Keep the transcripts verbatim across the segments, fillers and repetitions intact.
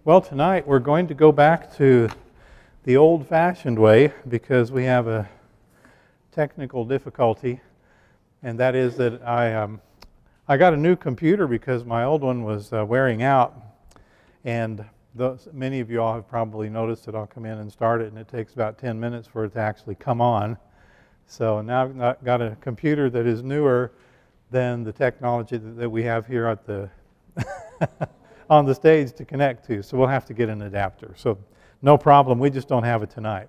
Well, tonight we're going to go back to the old-fashioned way because we have a technical difficulty, and that is that I um, I got a new computer because my old one was uh, wearing out, and those, many of you all have probably noticed that I'll come in and start it, and it takes about ten minutes for it to actually come on. So now I've got- got a computer that is newer than the technology that, that we have here at the on the stage to connect to, so we'll have to get an adapter. So no problem, we just don't have it tonight.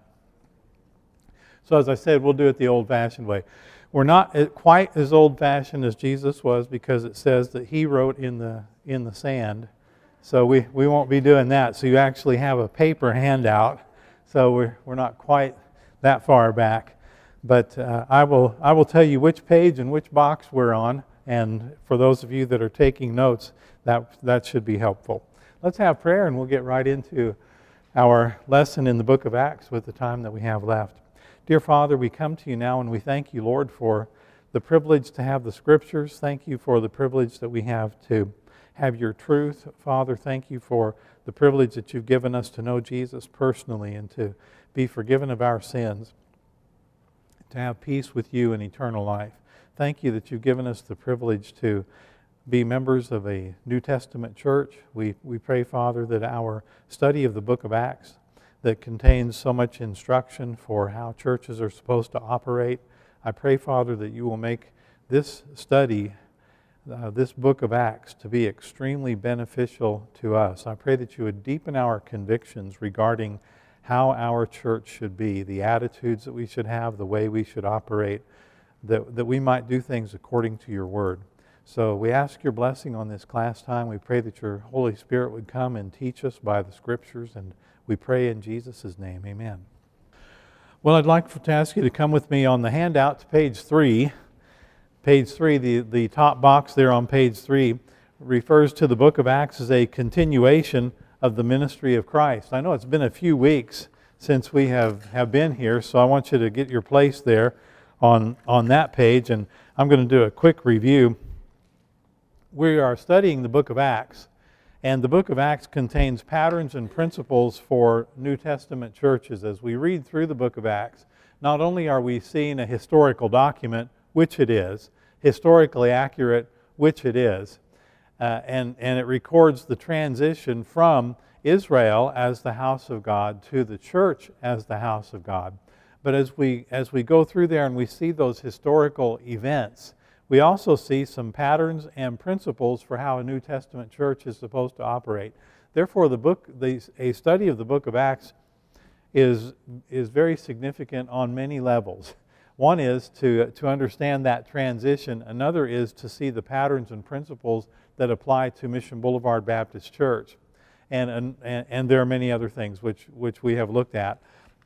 So as I said, we'll do it the old-fashioned way. We're not quite as old-fashioned as Jesus was because it says that he wrote in the in the sand. So we, we won't be doing that. So you actually have a paper handout. So we're we're not quite that far back. But uh, I will I will tell you which page and which box we're on. And for those of you that are taking notes, that that should be helpful. Let's have prayer and we'll get right into our lesson in the book of Acts with the time that we have left. Dear Father, we come to you now and we thank you, Lord, for the privilege to have the Scriptures. Thank you for the privilege that we have to have your truth. Father, thank you for the privilege that you've given us to know Jesus personally and to be forgiven of our sins, to have peace with you in eternal life. Thank you that you've given us the privilege to be members of a New Testament church. We, we pray, Father, that our study of the book of Acts that contains so much instruction for how churches are supposed to operate, I pray, Father, that you will make this study, uh, this book of Acts, to be extremely beneficial to us. I pray that you would deepen our convictions regarding how our church should be, the attitudes that we should have, the way we should operate, that, that we might do things according to your word. So we ask your blessing on this class time. We pray that your Holy Spirit would come and teach us by the Scriptures, and we pray in Jesus' name, amen. Well, I'd like to ask you to come with me on the handout to page three. Page three, the, the top box there on page three, refers to the book of Acts as a continuation of the ministry of Christ. I know it's been a few weeks since we have, have been here, so I want you to get your place there on, on that page, and I'm going to do a quick review. We are studying the book of Acts, and the book of Acts contains patterns and principles for New Testament churches. As we read through the book of Acts, not only are we seeing a historical document, which it is, historically accurate, which it is, uh, and, and it records the transition from Israel as the house of God to the church as the house of God. But as we, as we go through there and we see those historical events, we also see some patterns and principles for how a New Testament church is supposed to operate. Therefore, the book, the, a study of the book of Acts is, is very significant on many levels. One is to, to understand that transition. Another is to see the patterns and principles that apply to Mission Boulevard Baptist Church. And, and, and there are many other things which, which we have looked at.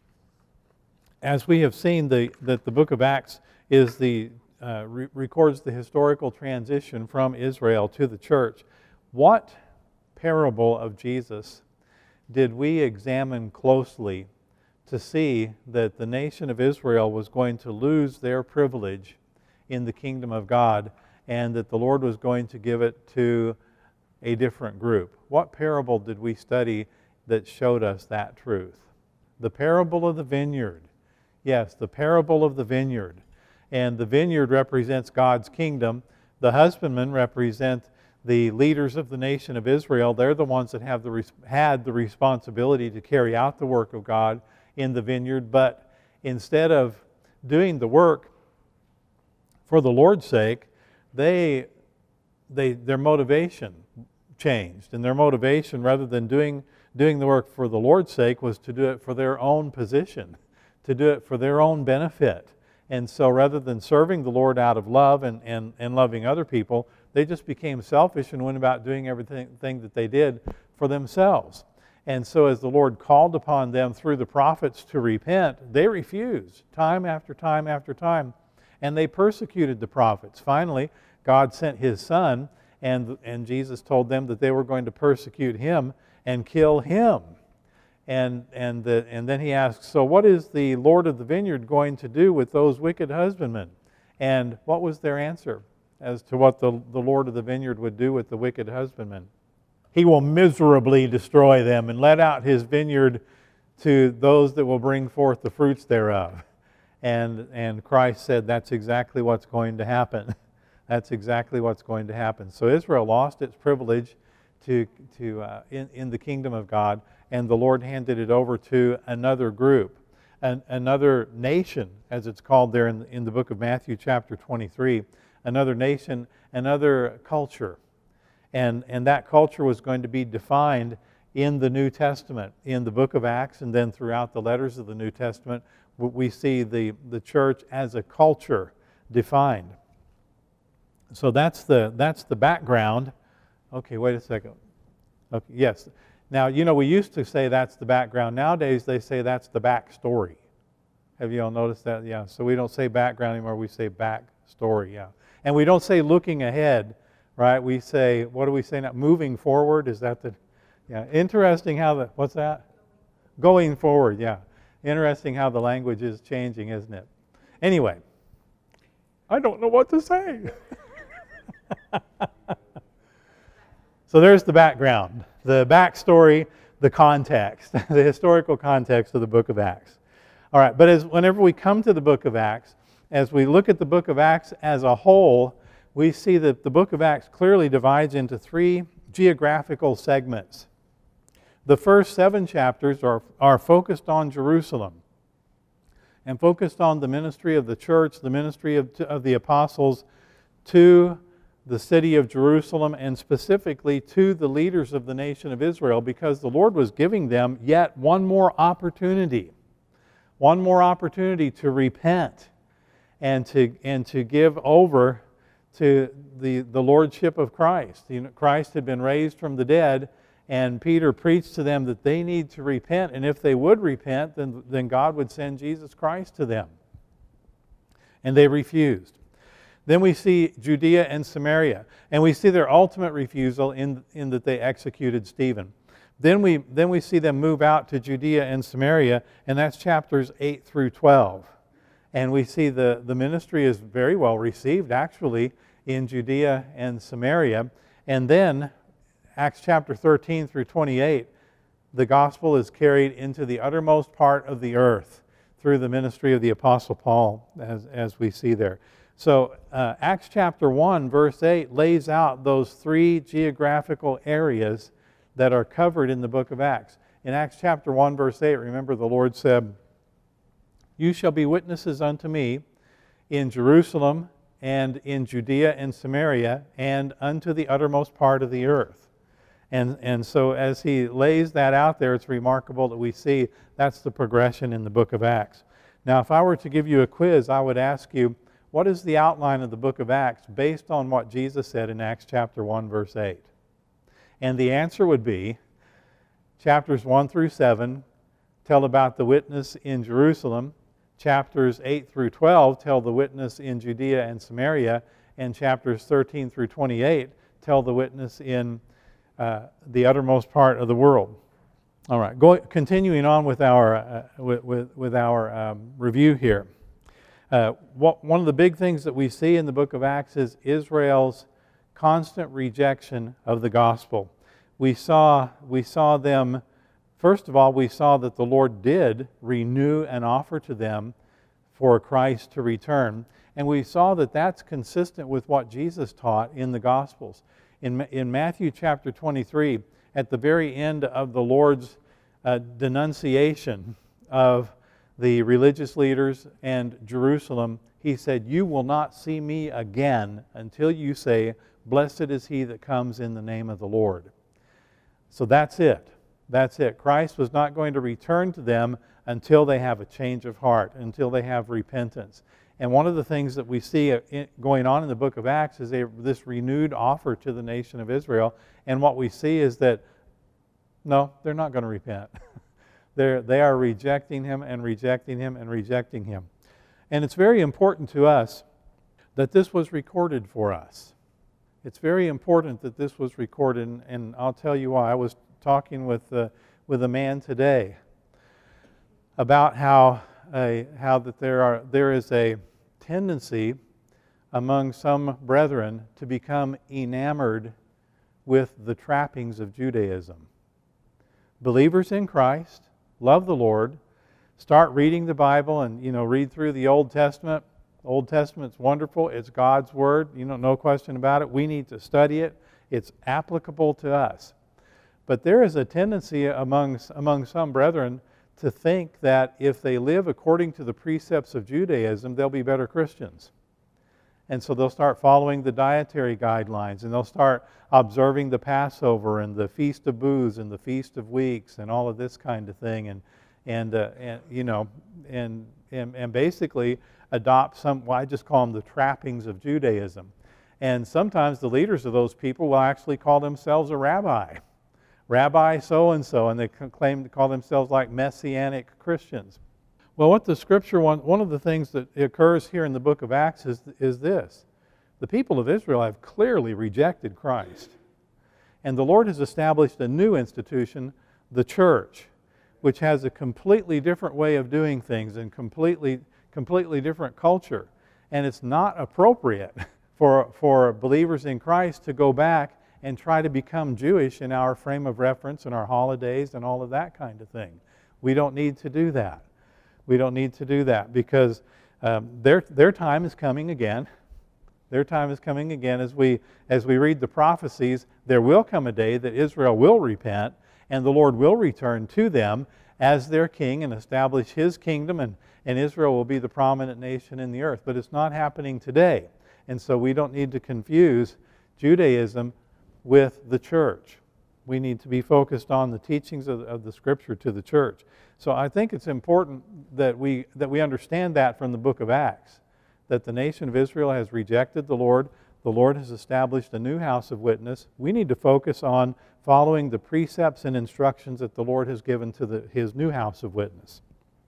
As we have seen, the, that the book of Acts is the Uh, re- records the historical transition from Israel to the church. What parable of Jesus did we examine closely to see that the nation of Israel was going to lose their privilege in the kingdom of God and that the Lord was going to give it to a different group? What parable did we study that showed us that truth? The parable of the vineyard. Yes, the parable of the vineyard. And the vineyard represents God's kingdom. The husbandmen represent the leaders of the nation of Israel. They're the ones that have the had the responsibility to carry out the work of God in the vineyard. But instead of doing the work for the Lord's sake, they, they their motivation changed. And their motivation, rather than doing, doing the work for the Lord's sake, was to do it for their own position, to do it for their own benefit. And so rather than serving the Lord out of love and, and, and loving other people, they just became selfish and went about doing everything thing that they did for themselves. And so as the Lord called upon them through the prophets to repent, they refused time after time after time. And they persecuted the prophets. Finally, God sent His Son, and, and Jesus told them that they were going to persecute Him and kill Him. And and the, and then he asks, so what is the Lord of the vineyard going to do with those wicked husbandmen? And what was their answer as to what the, the Lord of the vineyard would do with the wicked husbandmen? He will miserably destroy them and let out his vineyard to those that will bring forth the fruits thereof. And, and Christ said that's exactly what's going to happen. That's exactly what's going to happen. So Israel lost its privilege to, to, uh, in, in the kingdom of God, and the Lord handed it over to another group, an, another nation, as it's called there in, in the book of Matthew chapter twenty-three, another nation, another culture. And, and that culture was going to be defined in the New Testament, in the book of Acts, and then throughout the letters of the New Testament, we see the, the church as a culture defined. So that's the, that's the background. Okay, wait a second. Okay, yes. Now, you know, we used to say that's the background. Nowadays, they say that's the backstory. Have you all noticed that? Yeah. So we don't say background anymore. We say backstory. Yeah. And we don't say looking ahead, right? We say, what do we say now? Moving forward. Is that the? Yeah. Interesting how the. What's that? Going forward. Yeah. Interesting how the language is changing, isn't it? Anyway, I don't know what to say. So there's the background, the backstory, the context, the historical context of the book of Acts. All right, but as whenever we come to the book of Acts, as we look at the book of Acts as a whole, we see that the book of Acts clearly divides into three geographical segments. The first seven chapters are, are focused on Jerusalem and focused on the ministry of the church, the ministry of, of the apostles to the city of Jerusalem, and specifically to the leaders of the nation of Israel, because the Lord was giving them yet one more opportunity, one more opportunity to repent and to, and to give over to the, the lordship of Christ. You know, Christ had been raised from the dead, and Peter preached to them that they need to repent, and if they would repent, then, then God would send Jesus Christ to them. And they refused. Then we see Judea and Samaria, and we see their ultimate refusal in, in that they executed Stephen. Then we, then we see them move out to Judea and Samaria, and that's chapters eight through twelve. And we see the, the ministry is very well received, actually, in Judea and Samaria. And then, Acts chapter thirteen through twenty-eight, the gospel is carried into the uttermost part of the earth through the ministry of the Apostle Paul, as, as we see there. So uh, Acts chapter one, verse eight, lays out those three geographical areas that are covered in the book of Acts. In Acts chapter one, verse eight, remember the Lord said, "You shall be witnesses unto me in Jerusalem and in Judea and Samaria and unto the uttermost part of the earth." And, and so as he lays that out there, it's remarkable that we see that's the progression in the book of Acts. Now, if I were to give you a quiz, I would ask you, what is the outline of the book of Acts based on what Jesus said in Acts chapter one, verse eight? And the answer would be, chapters one through seven tell about the witness in Jerusalem. Chapters eight through twelve tell the witness in Judea and Samaria. And chapters thirteen through twenty-eight tell the witness in uh, the uttermost part of the world. All right, go, continuing on with our, uh, with, with, with our um, review here. Uh, what, one of the big things that we see in the book of Acts is Israel's constant rejection of the gospel. We saw, we saw them, first of all, we saw that the Lord did renew an offer to them for Christ to return. And we saw that that's consistent with what Jesus taught in the Gospels. In, in Matthew chapter twenty-three, at the very end of the Lord's uh, denunciation of the religious leaders and Jerusalem, he said, "You will not see me again until you say, 'Blessed is he that comes in the name of the Lord.'" So that's it. That's it. Christ was not going to return to them until they have a change of heart, until they have repentance. And one of the things that we see going on in the book of Acts is a, this renewed offer to the nation of Israel. And what we see is that, no, they're not going to repent. They're, they are rejecting him and rejecting him and rejecting him. And it's very important to us that this was recorded for us. It's very important that this was recorded, and, and I'll tell you why. I was talking with, uh, with a man today about how, uh, how that there, are, there is a tendency among some brethren to become enamored with the trappings of Judaism. Believers in Christ, love the Lord, start reading the Bible and, you know, read through the Old Testament. The Old Testament's wonderful. It's God's Word. You know, no question about it. We need to study it. It's applicable to us. But there is a tendency among, among some brethren to think that if they live according to the precepts of Judaism, they'll be better Christians. And so they'll start following the dietary guidelines, and they'll start observing the Passover and the Feast of Booths and the Feast of Weeks and all of this kind of thing, and and, uh, and you know, and, and and basically adopt some, well, I just call them the trappings of Judaism. And sometimes the leaders of those people will actually call themselves a rabbi, Rabbi so-and-so, and they claim to call themselves like Messianic Christians. Well, what the Scripture, one, one of the things that occurs here in the book of Acts is, is this. The people of Israel have clearly rejected Christ. And the Lord has established a new institution, the church, which has a completely different way of doing things and completely, completely different culture. And it's not appropriate for, for believers in Christ to go back and try to become Jewish in our frame of reference and our holidays and all of that kind of thing. We don't need to do that. We don't need to do that because um, their, their time is coming again. Their time is coming again. As we, as we read the prophecies, there will come a day that Israel will repent and the Lord will return to them as their king and establish His kingdom, and, and Israel will be the prominent nation in the earth. But it's not happening today. And so we don't need to confuse Judaism with the church. We need to be focused on the teachings of, of the Scripture to the church. So I think it's important that we, that we understand that from the book of Acts, that the nation of Israel has rejected the Lord. The Lord has established a new house of witness. We need to focus on following the precepts and instructions that the Lord has given to the, His new house of witness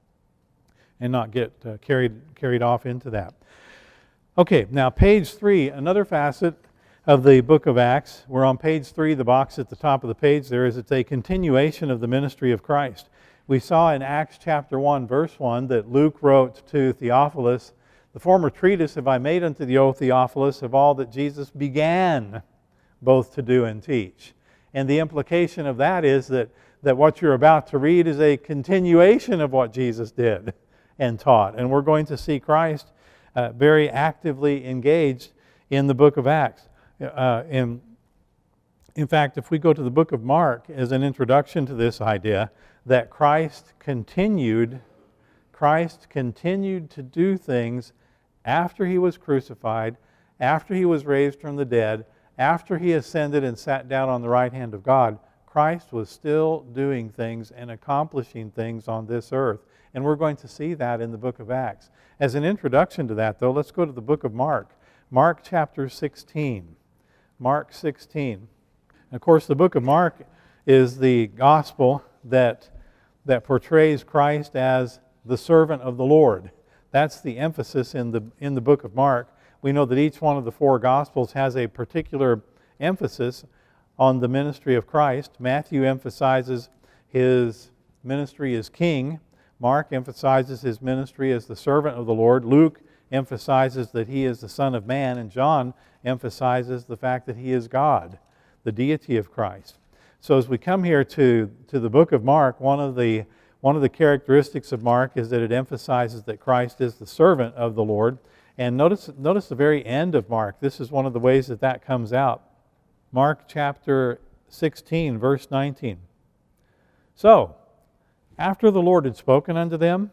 and not get uh, carried, carried off into that. Okay, now page three, another facet of the book of Acts. We're on page three, the box at the top of the page there is, it's a continuation of the ministry of Christ. We saw in Acts chapter one, verse one, that Luke wrote to Theophilus, "The former treatise have I made unto thee, O Theophilus, of all that Jesus began both to do and teach." And the implication of that is that, that what you're about to read is a continuation of what Jesus did and taught. And we're going to see Christ uh, very actively engaged in the book of Acts. Uh, in, in fact, if we go to the book of Mark as an introduction to this idea, that Christ continued, Christ continued to do things after He was crucified, after He was raised from the dead, after He ascended and sat down on the right hand of God. Christ was still doing things and accomplishing things on this earth. And we're going to see that in the book of Acts. As an introduction to that, though, let's go to the book of Mark. Mark chapter sixteen. Mark sixteen. And of course, the book of Mark is the gospel that, that portrays Christ as the servant of the Lord. That's the emphasis in the, in the book of Mark. We know that each one of the four Gospels has a particular emphasis on the ministry of Christ. Matthew emphasizes His ministry as king. Mark emphasizes His ministry as the servant of the Lord. Luke emphasizes that He is the Son of Man. And John emphasizes the fact that He is God, the deity of Christ. So as we come here to, to the book of Mark, one of the One of the characteristics of Mark is that it emphasizes that Christ is the servant of the Lord. And notice, notice the very end of Mark. This is one of the ways that that comes out. Mark chapter sixteen, verse nineteen. "So, after the Lord had spoken unto them,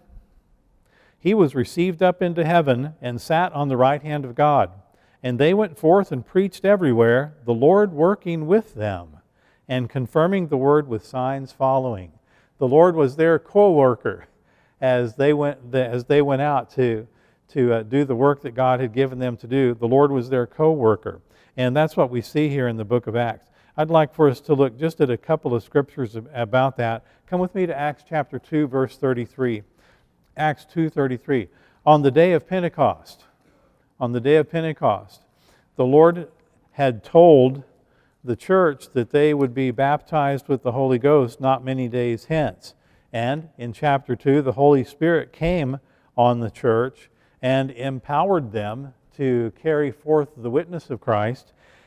He was received up into heaven and sat on the right hand of God. And they went forth and preached everywhere, the Lord working with them, and confirming the word with signs following." The Lord was their co-worker as they went, as they went out to, to uh, do the work that God had given them to do. The Lord was their co-worker. And that's what we see here in the book of Acts. I'd like for us to look just at a couple of scriptures about that. Come with me to Acts chapter two, verse thirty-three. Acts two thirty-three. On the day of Pentecost, on the day of Pentecost, the Lord had told the church that they would be baptized with the Holy Ghost not many days hence. And in chapter two, the Holy Spirit came on the church and empowered them to carry forth the witness of Christ.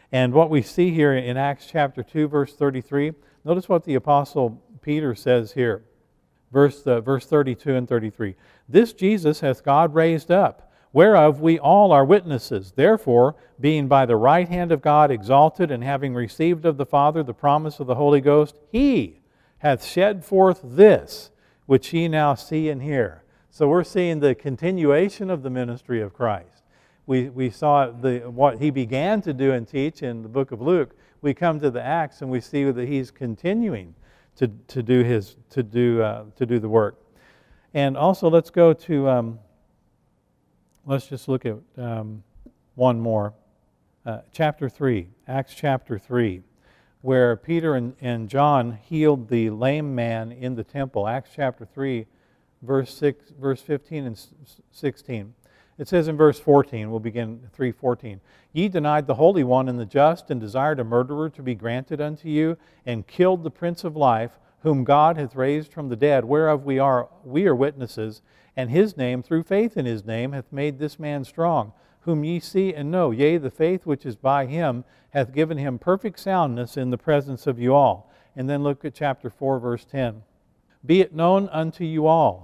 And what we see here in Acts chapter two, verse thirty-three, notice what the Apostle Peter says here. Verse, uh, verse thirty-two and thirty-three. This Jesus hath God raised up, whereof we all are witnesses. Therefore, being by the right hand of God exalted, and having received of the Father the promise of the Holy Ghost, He hath shed forth this, which ye now see and hear. So we're seeing the continuation of the ministry of Christ. We, we saw the, what He began to do and teach in the book of Luke. We come to the Acts and we see that He's continuing to, to do His to do uh, to do the work. And also, let's go to um, let's just look at um, one more, uh, chapter three, Acts chapter three, where Peter and, and John healed the lame man in the temple. Acts chapter three, verse six, verse fifteen and sixteen. It says in verse fourteen, we'll begin three fourteen. Ye denied the Holy One and the just, and desired a murderer to be granted unto you, and killed the Prince of Life, whom God hath raised from the dead, whereof we are we are witnesses, and His name, through faith in His name, hath made this man strong, whom ye see and know. Yea, the faith which is by Him hath given him perfect soundness in the presence of you all. And then look at chapter four, verse ten. Be it known unto you all,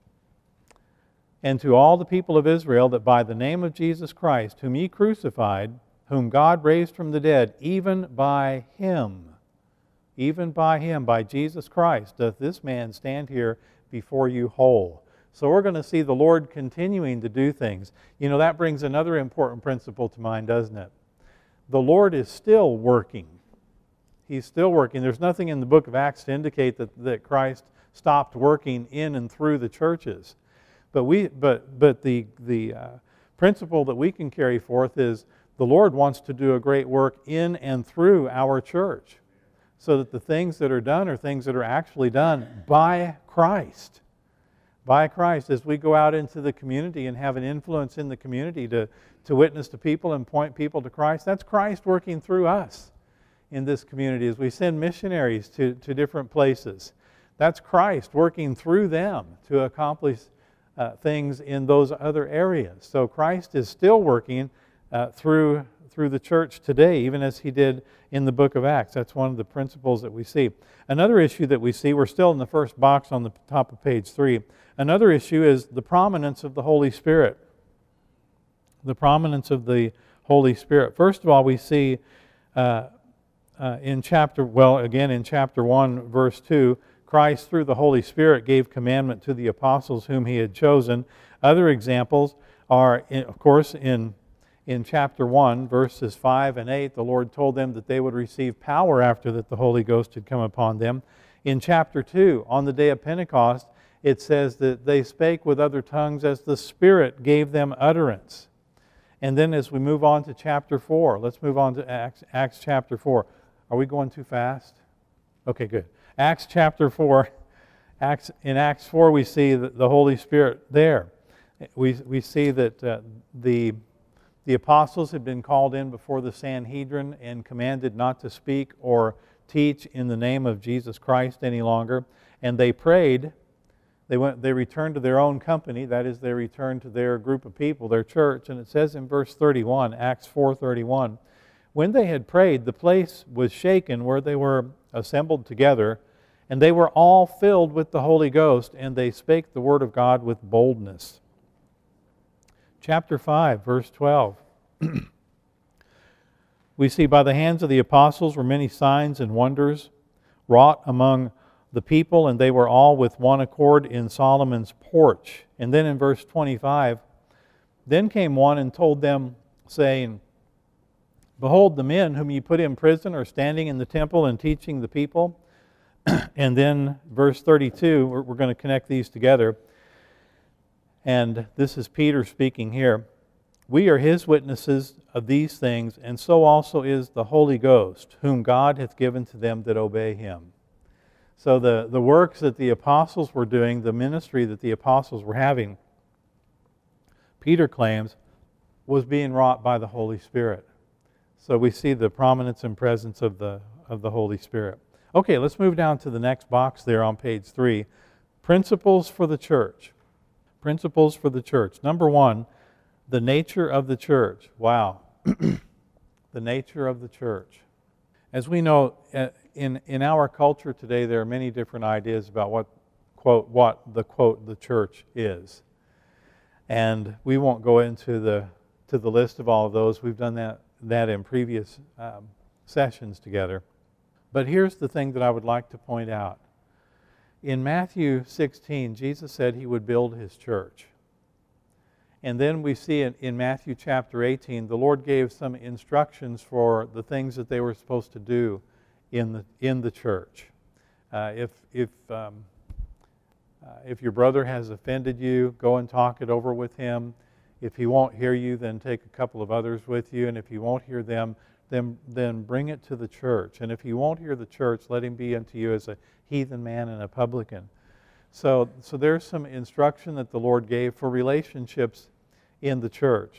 and to all the people of Israel, that by the name of Jesus Christ, whom ye crucified, whom God raised from the dead, even by Him, even by Him, by Jesus Christ, doth this man stand here before you whole. So we're going to see the Lord continuing to do things. You know, that brings another important principle to mind, doesn't it? The Lord is still working. He's still working. There's nothing in the book of Acts to indicate that, that Christ stopped working in and through the churches. But we, but but the the uh, principle that we can carry forth is the Lord wants to do a great work in and through our church, so that the things that are done are things that are actually done by Christ, by Christ. As we go out into the community and have an influence in the community to to witness to people and point people to Christ, that's Christ working through us in this community. As we send missionaries to to different places, that's Christ working through them to accomplish Uh, things in those other areas. So Christ is still working uh, through through the church today, even as He did in the book of Acts. That's one of the principles that we see. Another issue that we see, we're still in the first box on the top of page three. Another issue is the prominence of the Holy Spirit. The prominence of the Holy Spirit. First of all, we see uh, uh, in chapter, well, again in chapter one, verse two, Christ, through the Holy Spirit, gave commandment to the apostles whom He had chosen. Other examples are, of course, in, in chapter one, verses five and eight, the Lord told them that they would receive power after that the Holy Ghost had come upon them. In chapter two, on the day of Pentecost, it says that they spake with other tongues as the Spirit gave them utterance. And then as we move on to chapter four, let's move on to Acts, Acts chapter four. Are we going too fast? Okay, good. Acts chapter four, Acts, in Acts four we see the, the Holy Spirit there. We, we see that uh, the, the apostles had been called in before the Sanhedrin and commanded not to speak or teach in the name of Jesus Christ any longer. And they prayed. They went. They returned to their own company. That is, they returned to their group of people, their church. And it says in verse thirty-one, Acts four thirty-one, when they had prayed, the place was shaken where they were assembled together, and they were all filled with the Holy Ghost, and they spake the word of God with boldness. Chapter five, verse twelve. We see, by the hands of the apostles were many signs and wonders wrought among the people, and they were all with one accord in Solomon's porch. And then in verse twenty-five, then came one and told them, saying, Behold, the men whom ye put in prison are standing in the temple and teaching the people. And then verse thirty-two, we're, we're going to connect these together. And this is Peter speaking here. We are His witnesses of these things, and so also is the Holy Ghost, whom God hath given to them that obey Him. So the, the works that the apostles were doing, the ministry that the apostles were having, Peter claims, was being wrought by the Holy Spirit. So we see the prominence and presence of the, of the Holy Spirit. Okay, let's move down to the next box there on page three. Principles for the church. Principles for the church. Number one, the nature of the church. Wow. the nature of the church. As we know, uh, in, in our culture today, there are many different ideas about what, quote, what the, quote, the church is. And we won't go into the, to the list of all of those. We've done that, that in previous um, sessions together. But here's the thing that I would like to point out. In Matthew sixteen, Jesus said he would build his church. And then we see in, in Matthew chapter eighteen, the Lord gave some instructions for the things that they were supposed to do in the, in the church. Uh, if, if, um, uh, if your brother has offended you, go and talk it over with him. If he won't hear you, then take a couple of others with you. And if he won't hear them, then, then bring it to the church. And if he won't hear the church, let him be unto you as a heathen man and a publican. So, so there's some instruction that the Lord gave for relationships in the church.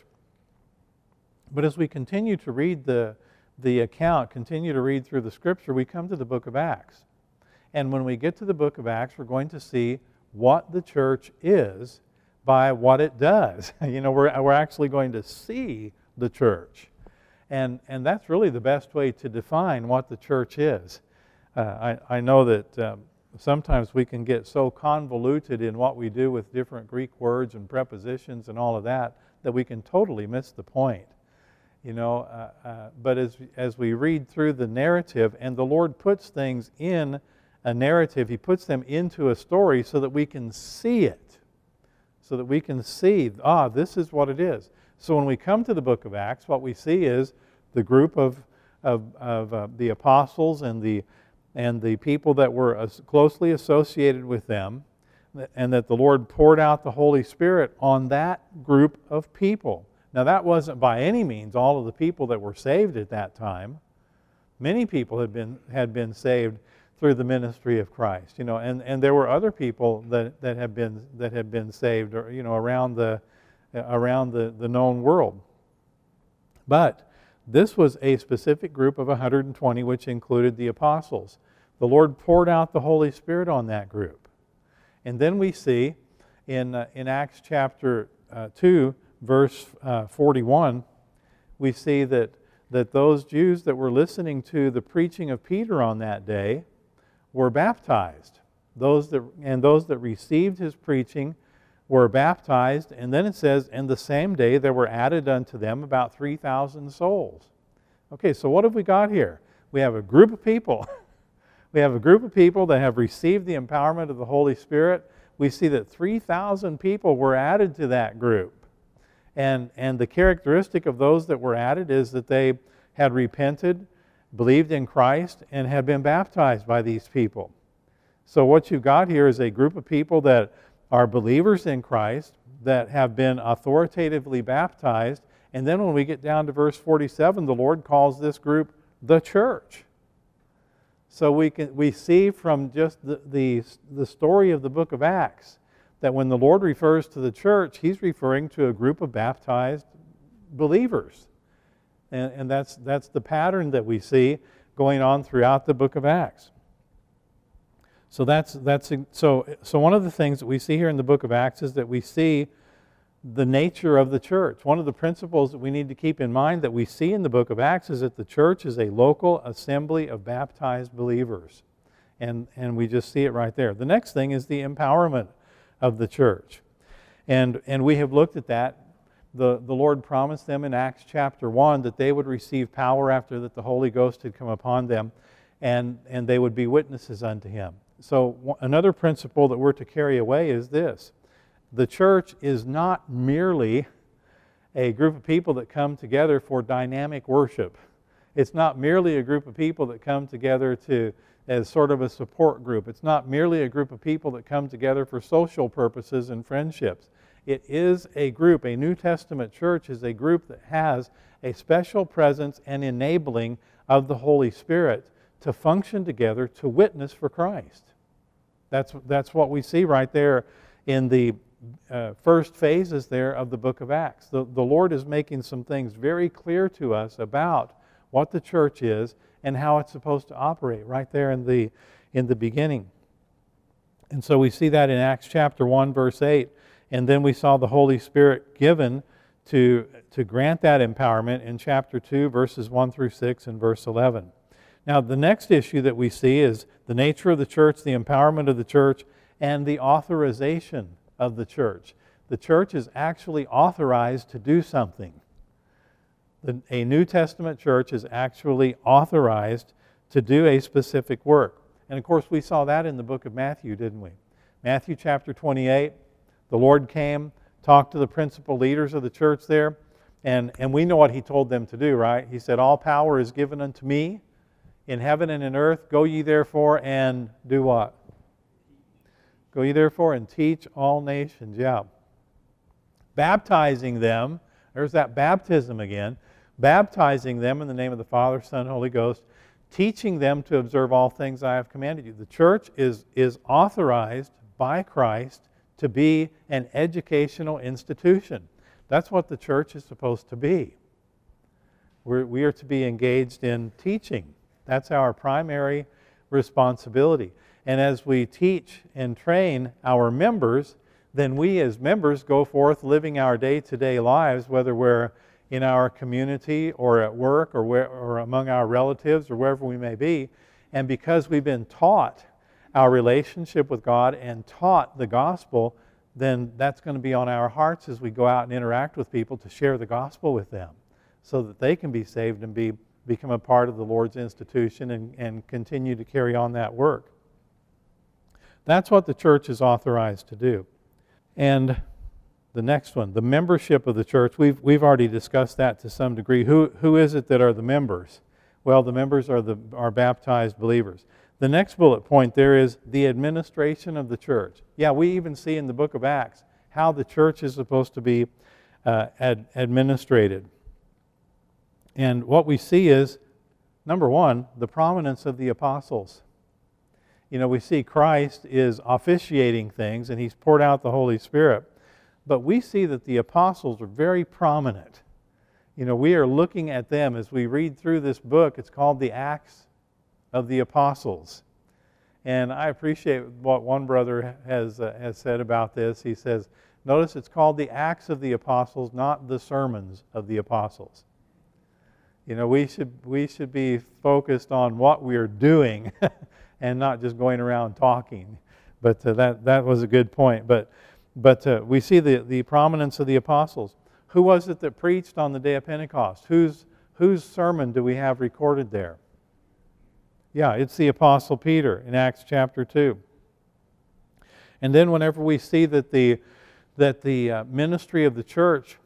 But as we continue to read the, the account, continue to read through the Scripture, we come to the book of Acts. And when we get to the book of Acts, we're going to see what the church is by what it does. You know, we're, we're actually going to see the church. And, and that's really the best way to define what the church is. Uh, I, I know that um, sometimes we can get so convoluted in what we do with different Greek words and prepositions and all of that, that we can totally miss the point. You know, uh, uh, but as, as we read through the narrative, and the Lord puts things in a narrative, He puts them into a story so that we can see it. So that we can see, ah, this is what it is. So when we come to the book of Acts, what we see is the group of, of, of uh, the apostles and the and the people that were as closely associated with them, and that the Lord poured out the Holy Spirit on that group of people. Now that wasn't by any means all of the people that were saved at that time. Many people had been had been saved through the ministry of Christ, you know, and, and there were other people that, that had been that had been saved, or, you know, around the around the, the known world. But this was a specific group of one hundred twenty, which included the apostles. The Lord poured out the Holy Spirit on that group. And then we see in, uh, in Acts chapter uh, two, verse uh, forty-one, we see that, that those Jews that were listening to the preaching of Peter on that day were baptized. Those that, and those that received his preaching were baptized. And then it says, and the same day there were added unto them about three thousand souls. Okay, so what have we got here? We have a group of people. We have a group of people that have received the empowerment of the Holy Spirit. We see that three thousand people were added to that group. And, and the characteristic of those that were added is that they had repented, believed in Christ, and had been baptized by these people. So what you've got here is a group of people that are believers in Christ, that have been authoritatively baptized. And then when we get down to verse forty-seven, the Lord calls this group the church. So we can we see from just the, the, the story of the book of Acts that when the Lord refers to the church, He's referring to a group of baptized believers. And, and that's, that's the pattern that we see going on throughout the book of Acts. So that's that's so so one of the things that we see here in the book of Acts is that we see the nature of the church. One of the principles that we need to keep in mind that we see in the book of Acts is that the church is a local assembly of baptized believers. And and we just see it right there. The next thing is the empowerment of the church. And and we have looked at that. The, the Lord promised them in Acts chapter one that they would receive power after that the Holy Ghost had come upon them, and, and they would be witnesses unto Him. So another principle that we're to carry away is this. The church is not merely a group of people that come together for dynamic worship. It's not merely a group of people that come together to as sort of a support group. It's not merely a group of people that come together for social purposes and friendships. It is a group, a New Testament church is a group that has a special presence and enabling of the Holy Spirit to function together to witness for Christ. That's, that's what we see right there in the uh, first phases there of the book of Acts. The, the Lord is making some things very clear to us about what the church is and how it's supposed to operate right there in the, in the beginning. And so we see that in Acts chapter one, verse eight. And then we saw the Holy Spirit given to, to grant that empowerment in chapter two, verses one through six and verse eleven. Now, the next issue that we see is the nature of the church, the empowerment of the church, and the authorization of the church. The church is actually authorized to do something. The, a New Testament church is actually authorized to do a specific work. And of course, we saw that in the book of Matthew, didn't we? Matthew chapter twenty-eight, the Lord came, talked to the principal leaders of the church there, and, and we know what He told them to do, right? He said, all power is given unto me in heaven and in earth. Go ye therefore and do what? Go ye therefore and teach all nations. Yeah. Baptizing them, there's that baptism again, baptizing them in the name of the Father, Son, and Holy Ghost, teaching them to observe all things I have commanded you. The church is, is authorized by Christ to be an educational institution. That's what the church is supposed to be. We're, we are to be engaged in teaching. That's our primary responsibility. And as we teach and train our members, then we as members go forth living our day-to-day lives, whether we're in our community or at work or, where, or among our relatives or wherever we may be. And because we've been taught our relationship with God and taught the gospel, then that's going to be on our hearts as we go out and interact with people to share the gospel with them so that they can be saved and be become a part of the Lord's institution and, and continue to carry on that work. That's what the church is authorized to do. And the next one, the membership of the church, we've, we've already discussed that to some degree. Who, who is it that are the members? Well, the members are, the, are baptized believers. The next bullet point there is the administration of the church. Yeah, we even see in the book of Acts how the church is supposed to be uh, ad, administrated. And what we see is, number one, the prominence of the apostles. You know, we see Christ is officiating things and He's poured out the Holy Spirit. But we see that the apostles are very prominent. You know, we are looking at them as we read through this book. It's called the Acts of the Apostles. And I appreciate what one brother has, uh, has said about this. He says, notice it's called the Acts of the Apostles, not the sermons of the apostles. You know, we should, we should be focused on what we are doing and not just going around talking. But uh, that, that was a good point. But, but uh, we see the, the prominence of the apostles. Who was it that preached on the day of Pentecost? Whose, whose sermon do we have recorded there? Yeah, it's the Apostle Peter in Acts chapter two. And then whenever we see that the, that the uh, ministry of the church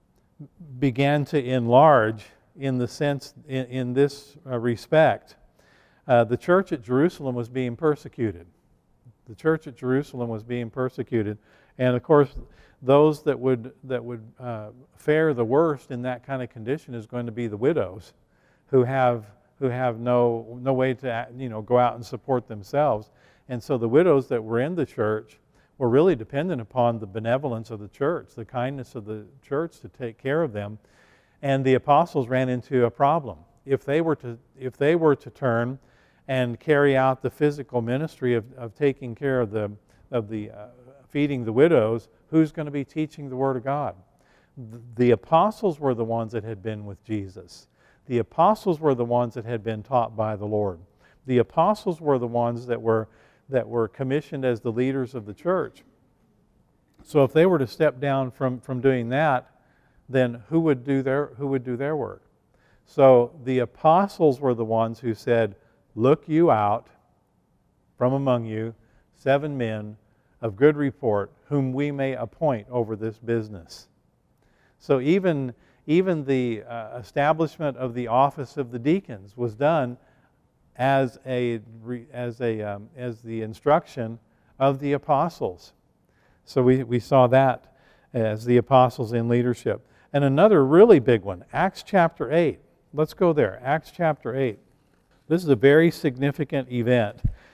began to enlarge in the sense, in, in this uh, respect, uh, the church at Jerusalem was being persecuted. The church at Jerusalem was being persecuted. And of course, those that would, that would uh, fare the worst in that kind of condition is going to be the widows who have who have no no way to, you know, go out and support themselves. And so the widows that were in the church were really dependent upon the benevolence of the church, the kindness of the church to take care of them. And the apostles ran into a problem. If they were to if they were to turn and carry out the physical ministry of, of taking care of the of the uh, feeding the widows, who's going to be teaching the Word of God? The, the apostles were the ones that had been with Jesus. The apostles were the ones that had been taught by the Lord. The apostles were the ones that were that were commissioned as the leaders of the church. So if they were to step down from, from doing that, then who would do their who would do their work? So the apostles were the ones who said, "Look you out from among you seven men of good report, whom we may appoint over this business." So even Even the uh, establishment of the office of the deacons was done as a as a um, as the instruction of the apostles. So we, we saw that as the apostles in leadership. And another really big one, Acts chapter eight. Let's go there. Acts chapter eight. This is a very significant event.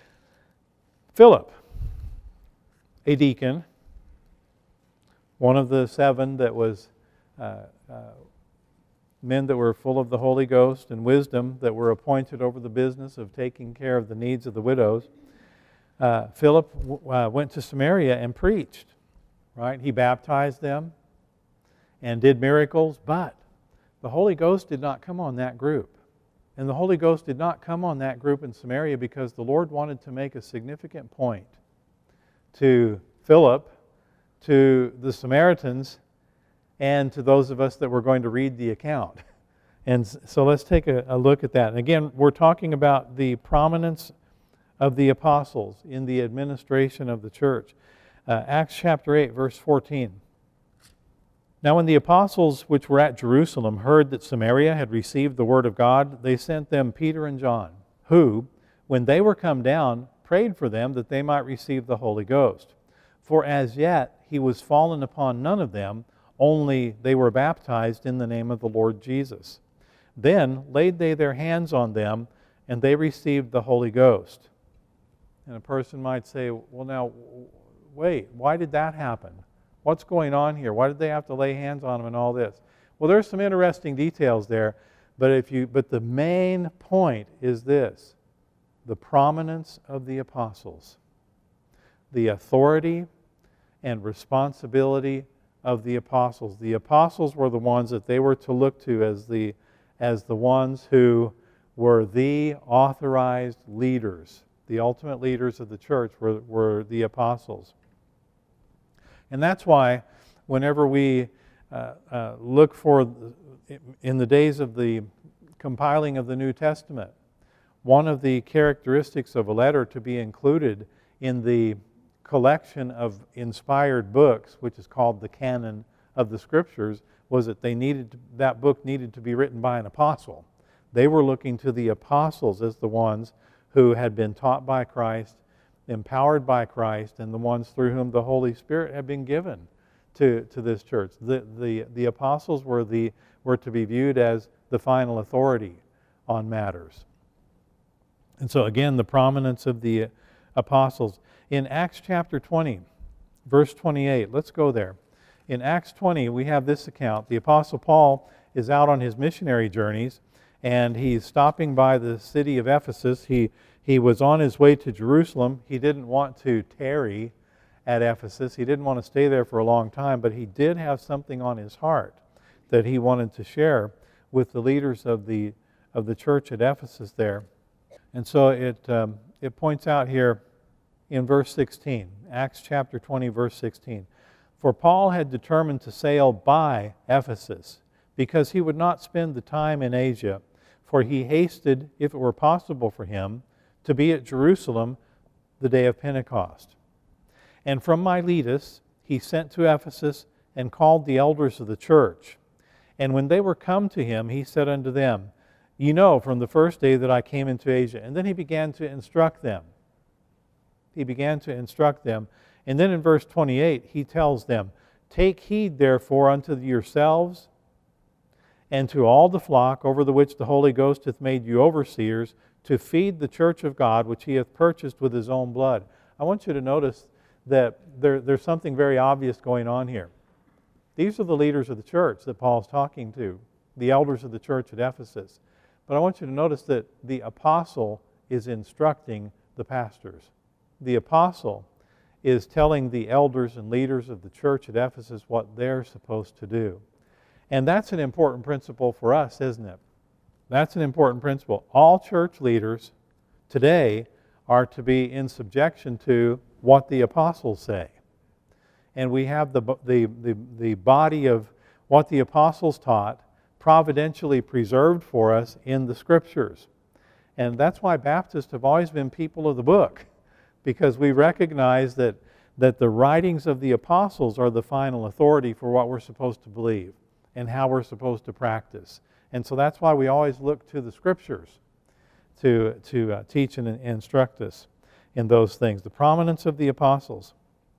Philip, a deacon, one of the seven that was uh, uh, men that were full of the Holy Ghost and wisdom that were appointed over the business of taking care of the needs of the widows. Uh, Philip uh, went to Samaria and preached, right? He baptized them, and did miracles, but the Holy Ghost did not come on that group. And the Holy Ghost did not come on that group in Samaria because the Lord wanted to make a significant point to Philip, to the Samaritans, and to those of us that were going to read the account. And so let's take a, a look at that. And again, we're talking about the prominence of the apostles in the administration of the church. Uh, Acts chapter eight, verse fourteen. Now when the apostles which were at Jerusalem heard that Samaria had received the word of God, they sent them Peter and John, who, when they were come down, prayed for them that they might receive the Holy Ghost. For as yet he was fallen upon none of them, only they were baptized in the name of the Lord Jesus. Then laid they their hands on them, and they received the Holy Ghost. And a person might say, well now, wait, why did that happen? What's going on here? Why did they have to lay hands on them and all this? Well, there's some interesting details there, but if you but the main point is this: the prominence of the apostles, the authority and responsibility of the apostles. The apostles were the ones that they were to look to as the as the ones who were the authorized leaders. The ultimate leaders of the church were, were the apostles. And that's why whenever we uh, uh, look for, in the days of the compiling of the New Testament, one of the characteristics of a letter to be included in the collection of inspired books, which is called the canon of the Scriptures, was that they needed to, that book needed to be written by an apostle. They were looking to the apostles as the ones who had been taught by Christ, empowered by Christ, and the ones through whom the Holy Spirit had been given to, to this church. The, the, the apostles were, the, were to be viewed as the final authority on matters. And so again, the prominence of the apostles. In Acts chapter twenty, verse twenty-eight, let's go there. In Acts twenty, we have this account. The Apostle Paul is out on his missionary journeys, and he's stopping by the city of Ephesus. He, he was on his way to Jerusalem. He didn't want to tarry at Ephesus. He didn't want to stay there for a long time, but he did have something on his heart that he wanted to share with the leaders of the, of the church at Ephesus there. And so it, um, it points out here in verse sixteen, Acts chapter twenty, verse sixteen. For Paul had determined to sail by Ephesus, because he would not spend the time in Asia, for he hasted, if it were possible for him, to be at Jerusalem the day of Pentecost. And from Miletus he sent to Ephesus and called the elders of the church. And when they were come to him, he said unto them, Ye know from the first day that I came into Asia. And then he began to instruct them. He began to instruct them. And then in verse twenty-eight, he tells them, Take heed therefore unto yourselves and to all the flock over the which the Holy Ghost hath made you overseers, to feed the church of God, which he hath purchased with his own blood. I want you to notice that there, there's something very obvious going on here. These are the leaders of the church that Paul's talking to, the elders of the church at Ephesus. But I want you to notice that the apostle is instructing the pastors. The apostle is telling the elders and leaders of the church at Ephesus what they're supposed to do. And that's an important principle for us, isn't it? That's an important principle. All church leaders today are to be in subjection to what the apostles say. And we have the, the, the, the body of what the apostles taught providentially preserved for us in the Scriptures. And that's why Baptists have always been people of the book, because we recognize that, that the writings of the apostles are the final authority for what we're supposed to believe and how we're supposed to practice. And so that's why we always look to the Scriptures to, to uh, teach and instruct us in those things. The prominence of the apostles.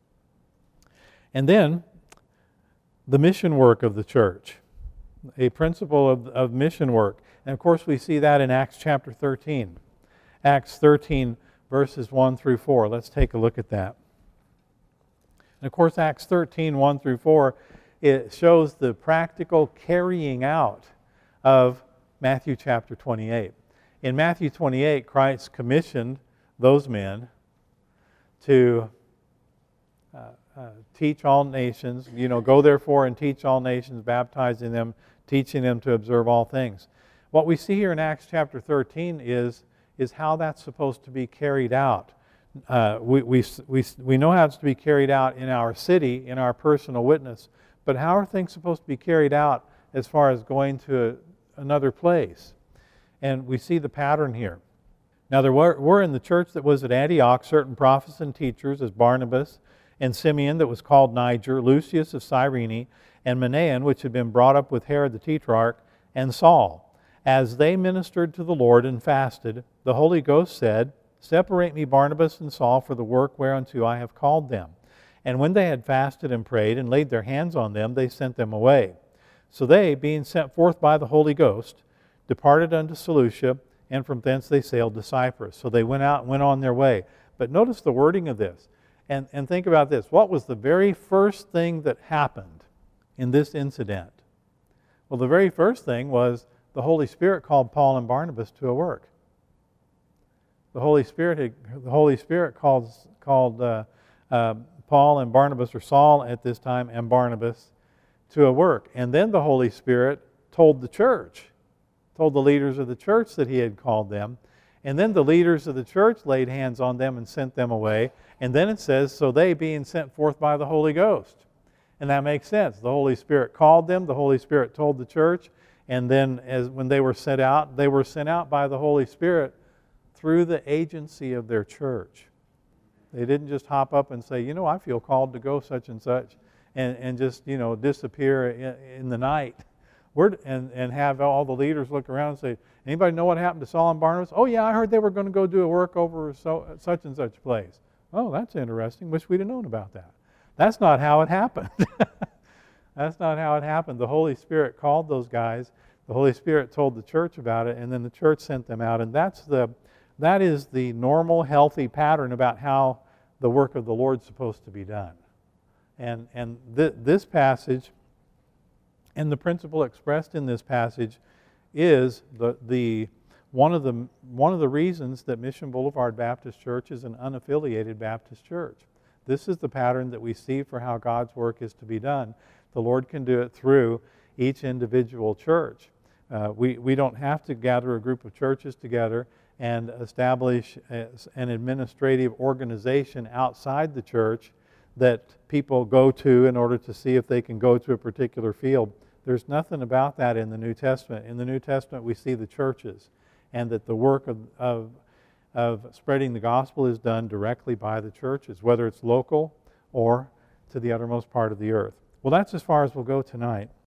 And then, the mission work of the church. A principle of, of mission work. And of course we see that in Acts chapter thirteen. Acts thirteen verses one through four. Let's take a look at that. And of course Acts thirteen, one through four, it shows the practical carrying out of Matthew chapter twenty-eight. In Matthew twenty-eight, Christ commissioned those men to uh, uh, teach all nations, you know, go therefore and teach all nations, baptizing them, teaching them to observe all things. What we see here in Acts chapter thirteen is, is how that's supposed to be carried out. Uh, we, we, we, we know how it's to be carried out in our city, in our personal witness, but how are things supposed to be carried out as far as going to another place? And we see the pattern here. Now there were, were in the church that was at Antioch certain prophets and teachers, as Barnabas and Simeon that was called Niger, Lucius of Cyrene, and Manaen, which had been brought up with Herod the Tetrarch, and Saul. As they ministered to the Lord and fasted, the Holy Ghost said, Separate me Barnabas and Saul for the work whereunto I have called them. And when they had fasted and prayed and laid their hands on them, they sent them away. So they, being sent forth by the Holy Ghost, departed unto Seleucia, and from thence they sailed to Cyprus. So they went out and went on their way. But notice the wording of this. And, and think about this. What was the very first thing that happened in this incident? Well, the very first thing was the Holy Spirit called Paul and Barnabas to a work. The Holy Spirit had, the Holy Spirit called, called uh, uh, Paul and Barnabas, or Saul at this time, and Barnabas, to a work. And then the Holy Spirit told the church, told the leaders of the church that he had called them. And then the leaders of the church laid hands on them and sent them away. And then it says, so they being sent forth by the Holy Ghost. And that makes sense. The Holy Spirit called them, the Holy Spirit told the church, and then as when they were sent out, they were sent out by the Holy Spirit through the agency of their church. They didn't just hop up and say, you know, I feel called to go such and such, and, and just, you know, disappear in, in the night. We're, and, and have all the leaders look around and say, anybody know what happened to Saul and Barnabas? Oh yeah, I heard they were going to go do a work over so, such and such place. Oh, that's interesting. Wish we'd have known about that. That's not how it happened. That's not how it happened. The Holy Spirit called those guys. The Holy Spirit told the church about it, and then the church sent them out. And that's the, that is the normal, healthy pattern about how the work of the Lord's supposed to be done. And, and th this passage, and the principle expressed in this passage, is the, the, one, of the, one of the reasons that Mission Boulevard Baptist Church is an unaffiliated Baptist church. This is the pattern that we see for how God's work is to be done. The Lord can do it through each individual church. Uh, we, we don't have to gather a group of churches together and establish a, an administrative organization outside the church that people go to in order to see if they can go to a particular field. There's nothing about that in the New Testament. In the New Testament we see the churches, and that the work of, of, of spreading the gospel is done directly by the churches, whether it's local or to the uttermost part of the earth. Well, that's as far as we'll go tonight.